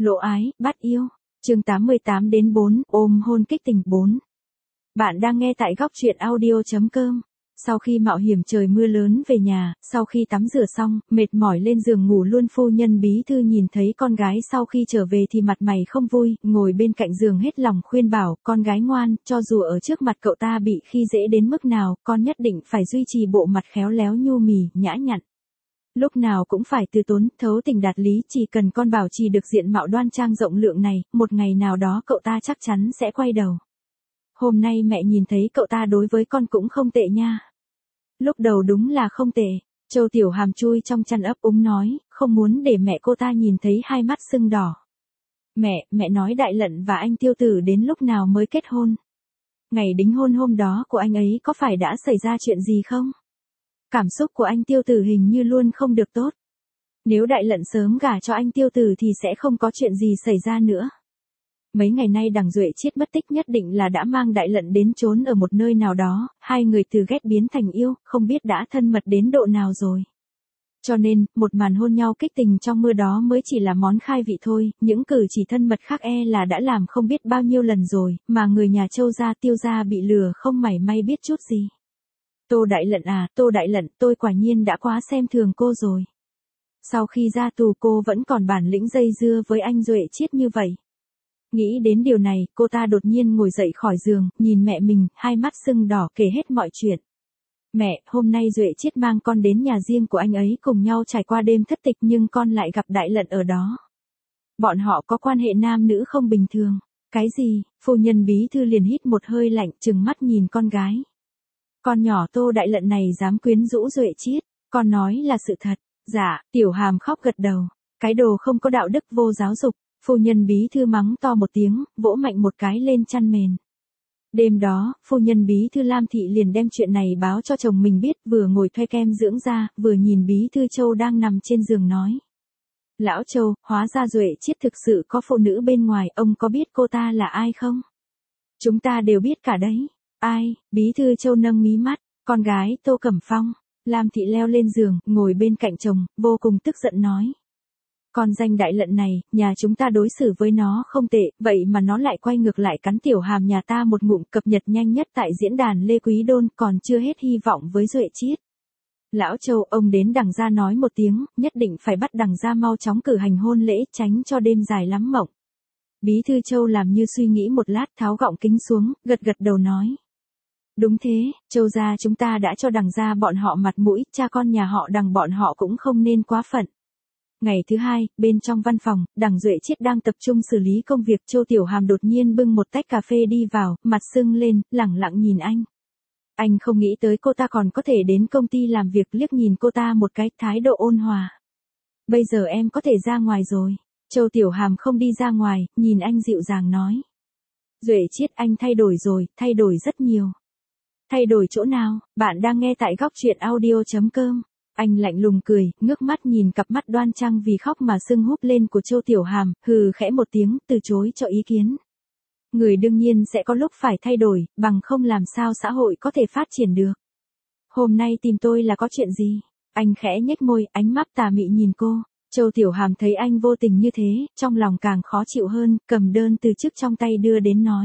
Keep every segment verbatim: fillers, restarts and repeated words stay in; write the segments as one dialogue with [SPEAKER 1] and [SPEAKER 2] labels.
[SPEAKER 1] Lộ ái, bắt yêu. Chương tám mươi tám đến bốn, ôm hôn kích tình bốn. Bạn đang nghe tại góc truyện audio chấm com. Sau khi mạo hiểm trời mưa lớn về nhà, sau khi tắm rửa xong, mệt mỏi lên giường ngủ luôn, phu nhân bí thư nhìn thấy con gái sau khi trở về thì mặt mày không vui, ngồi bên cạnh giường hết lòng khuyên bảo, con gái ngoan, cho dù ở trước mặt cậu ta bị khi dễ đến mức nào, con nhất định phải duy trì bộ mặt khéo léo nhu mì, nhã nhặn. Lúc nào cũng phải từ tốn, thấu tình đạt lý, chỉ cần con bảo trì được diện mạo đoan trang rộng lượng này, một ngày nào đó cậu ta chắc chắn sẽ quay đầu. Hôm nay mẹ nhìn thấy cậu ta đối với con cũng không tệ nha. Lúc đầu đúng là không tệ, Châu Tiểu Hàm chui trong chăn ấp úng nói, không muốn để mẹ cô ta nhìn thấy hai mắt sưng đỏ. Mẹ, mẹ nói Đại Lận và anh Tiêu Tử đến lúc nào mới kết hôn? Ngày đính hôn hôm đó của anh ấy có phải đã xảy ra chuyện gì không? Cảm xúc của anh Tiêu Tử hình như luôn không được tốt. Nếu Đại Lận sớm gả cho anh Tiêu Tử thì sẽ không có chuyện gì xảy ra nữa. Mấy ngày nay Đằng Duệ Chiết mất tích, nhất định là đã mang Đại Lận đến trốn ở một nơi nào đó, hai người từ ghét biến thành yêu, không biết đã thân mật đến độ nào rồi. Cho nên, một màn hôn nhau kích tình trong mưa đó mới chỉ là món khai vị thôi, những cử chỉ thân mật khác e là đã làm không biết bao nhiêu lần rồi, mà người nhà Châu gia Tiêu gia bị lừa không mảy may biết chút gì. Tô Đại Lận à, Tô Đại Lận, tôi quả nhiên đã quá xem thường cô rồi. Sau khi ra tù cô vẫn còn bản lĩnh dây dưa với anh Duệ Chiết như vậy. Nghĩ đến điều này, cô ta đột nhiên ngồi dậy khỏi giường, nhìn mẹ mình, hai mắt sưng đỏ kể hết mọi chuyện. Mẹ, hôm nay Duệ Chiết mang con đến nhà riêng của anh ấy cùng nhau trải qua đêm thất tịch nhưng con lại gặp Đại Lận ở đó. Bọn họ có quan hệ nam nữ không bình thường. Cái gì? Phu nhân bí thư liền hít một hơi lạnh, trừng mắt nhìn con gái. Con nhỏ Tô Đại Lận này dám quyến rũ Duệ Chiết, con nói là sự thật. Dạ, Tiểu Hàm khóc gật đầu. Cái đồ không có đạo đức, vô giáo dục. Phu nhân bí thư mắng to một tiếng, vỗ mạnh một cái lên chăn mền. Đêm đó, phu nhân bí thư Lam Thị liền đem chuyện này báo cho chồng mình biết, vừa ngồi thoe kem dưỡng da, vừa nhìn bí thư Châu đang nằm trên giường nói. Lão Châu, hóa ra Duệ Chiết thực sự có phụ nữ bên ngoài, ông có biết cô ta là ai không? Chúng ta đều biết cả đấy. Ai? Bí thư Châu nâng mí mắt, con gái Tô Cẩm Phong. Lam Thị leo lên giường, ngồi bên cạnh chồng, vô cùng tức giận nói. Con danh Đại Lận này, nhà chúng ta đối xử với nó không tệ, vậy mà nó lại quay ngược lại cắn Tiểu Hàm nhà ta một ngụm, cập nhật nhanh nhất tại diễn đàn Lê Quý Đôn, còn chưa hết hy vọng với Duệ Chiết. Lão Châu, ông đến Đằng gia nói một tiếng, nhất định phải bắt Đằng gia mau chóng cử hành hôn lễ, tránh cho đêm dài lắm mộng. Bí thư Châu làm như suy nghĩ một lát, tháo gọng kính xuống, gật gật đầu nói. Đúng thế, Châu gia chúng ta đã cho Đằng gia bọn họ mặt mũi, cha con nhà họ Đằng bọn họ cũng không nên quá phận. Ngày thứ hai, bên trong văn phòng, Đằng Duệ Chiết đang tập trung xử lý công việc, Châu Tiểu Hàm đột nhiên bưng một tách cà phê đi vào, mặt sưng lên, lẳng lặng nhìn anh. Anh không nghĩ tới cô ta còn có thể đến công ty làm việc, liếc nhìn cô ta một cái, thái độ ôn hòa. Bây giờ em có thể ra ngoài rồi. Châu Tiểu Hàm không đi ra ngoài, nhìn anh dịu dàng nói. Duệ Chiết, anh thay đổi rồi, thay đổi rất nhiều. Thay đổi chỗ nào? Bạn đang nghe tại góc truyện audio chấm com. Anh lạnh lùng cười, ngước mắt nhìn cặp mắt đoan trang vì khóc mà sưng húp lên của Châu Tiểu Hàm, hừ khẽ một tiếng, từ chối cho ý kiến. Người đương nhiên sẽ có lúc phải thay đổi, bằng không làm sao xã hội có thể phát triển được. Hôm nay tìm tôi là có chuyện gì? Anh khẽ nhếch môi, ánh mắt tà mị nhìn cô. Châu Tiểu Hàm thấy anh vô tình như thế, trong lòng càng khó chịu hơn, cầm đơn từ chức trong tay đưa đến nói.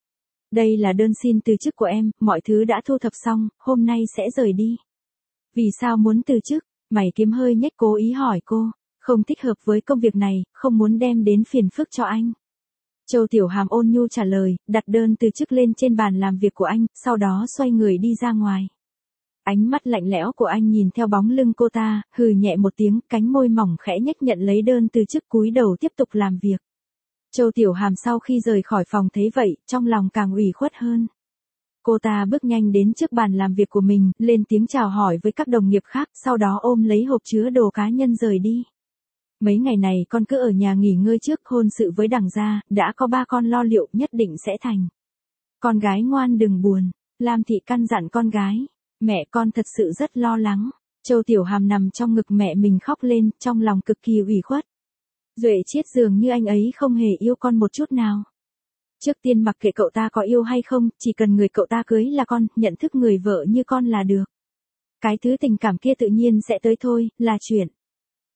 [SPEAKER 1] Đây là đơn xin từ chức của em, mọi thứ đã thu thập xong, hôm nay sẽ rời đi. Vì sao muốn từ chức? Mày kiếm hơi nhếch, cố ý hỏi cô. Không thích hợp với công việc này, không muốn đem đến phiền phức cho anh. Châu Tiểu Hàm ôn nhu trả lời, đặt đơn từ chức lên trên bàn làm việc của anh, sau đó xoay người đi ra ngoài. Ánh mắt lạnh lẽo của anh nhìn theo bóng lưng cô ta, hừ nhẹ một tiếng, cánh môi mỏng khẽ nhếch nhận lấy đơn từ chức, cúi đầu tiếp tục làm việc. Châu Tiểu Hàm sau khi rời khỏi phòng thấy vậy, trong lòng càng ủy khuất hơn. Cô ta bước nhanh đến trước bàn làm việc của mình, lên tiếng chào hỏi với các đồng nghiệp khác, sau đó ôm lấy hộp chứa đồ cá nhân rời đi. Mấy ngày này con cứ ở nhà nghỉ ngơi trước, hôn sự với Đằng gia, đã có ba con lo liệu, nhất định sẽ thành. Con gái ngoan đừng buồn, Lam Thị căn dặn con gái. Mẹ, con thật sự rất lo lắng. Châu Tiểu Hàm nằm trong ngực mẹ mình khóc lên, trong lòng cực kỳ ủy khuất. Duệ Chiết dường như anh ấy không hề yêu con một chút nào. Trước tiên mặc kệ cậu ta có yêu hay không, chỉ cần người cậu ta cưới là con, nhận thức người vợ như con là được. Cái thứ tình cảm kia tự nhiên sẽ tới thôi, là chuyện.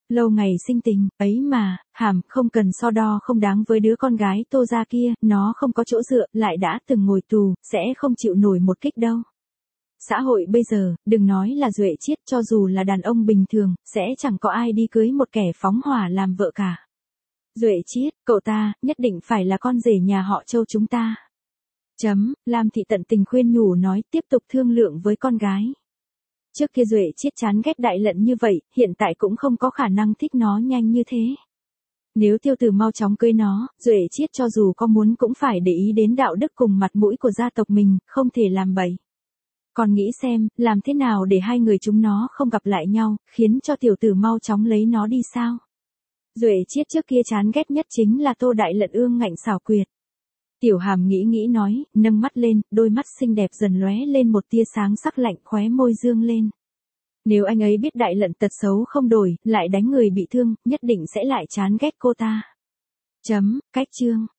[SPEAKER 1] Lâu ngày sinh tình, ấy mà, hàm, không cần so đo không đáng với đứa con gái Tô gia kia, nó không có chỗ dựa, lại đã từng ngồi tù, sẽ không chịu nổi một kích đâu. Xã hội bây giờ, đừng nói là Duệ Chiết, cho dù là đàn ông bình thường, sẽ chẳng có ai đi cưới một kẻ phóng hỏa làm vợ cả. Duệ Chiết, cậu ta, nhất định phải là con rể nhà họ Châu chúng ta. Chấm, Lam Thị tận tình khuyên nhủ nói, tiếp tục thương lượng với con gái. Trước kia Duệ Chiết chán ghét Đại Lận như vậy, hiện tại cũng không có khả năng thích nó nhanh như thế. Nếu Tiêu Tử mau chóng cưới nó, Duệ Chiết cho dù có muốn cũng phải để ý đến đạo đức cùng mặt mũi của gia tộc mình, không thể làm bậy. Còn nghĩ xem, làm thế nào để hai người chúng nó không gặp lại nhau, khiến cho Tiểu Tử mau chóng lấy nó đi sao? Duệ Chiết trước kia chán ghét nhất chính là Tô Đại Lận ương ngạnh xảo quyệt. Tiểu Hàm nghĩ nghĩ nói, nâng mắt lên, đôi mắt xinh đẹp dần lóe lên một tia sáng sắc lạnh, khóe môi dương lên. Nếu anh ấy biết Đại Lận tật xấu không đổi, lại đánh người bị thương, nhất định sẽ lại chán ghét cô ta. Chấm, cách chương.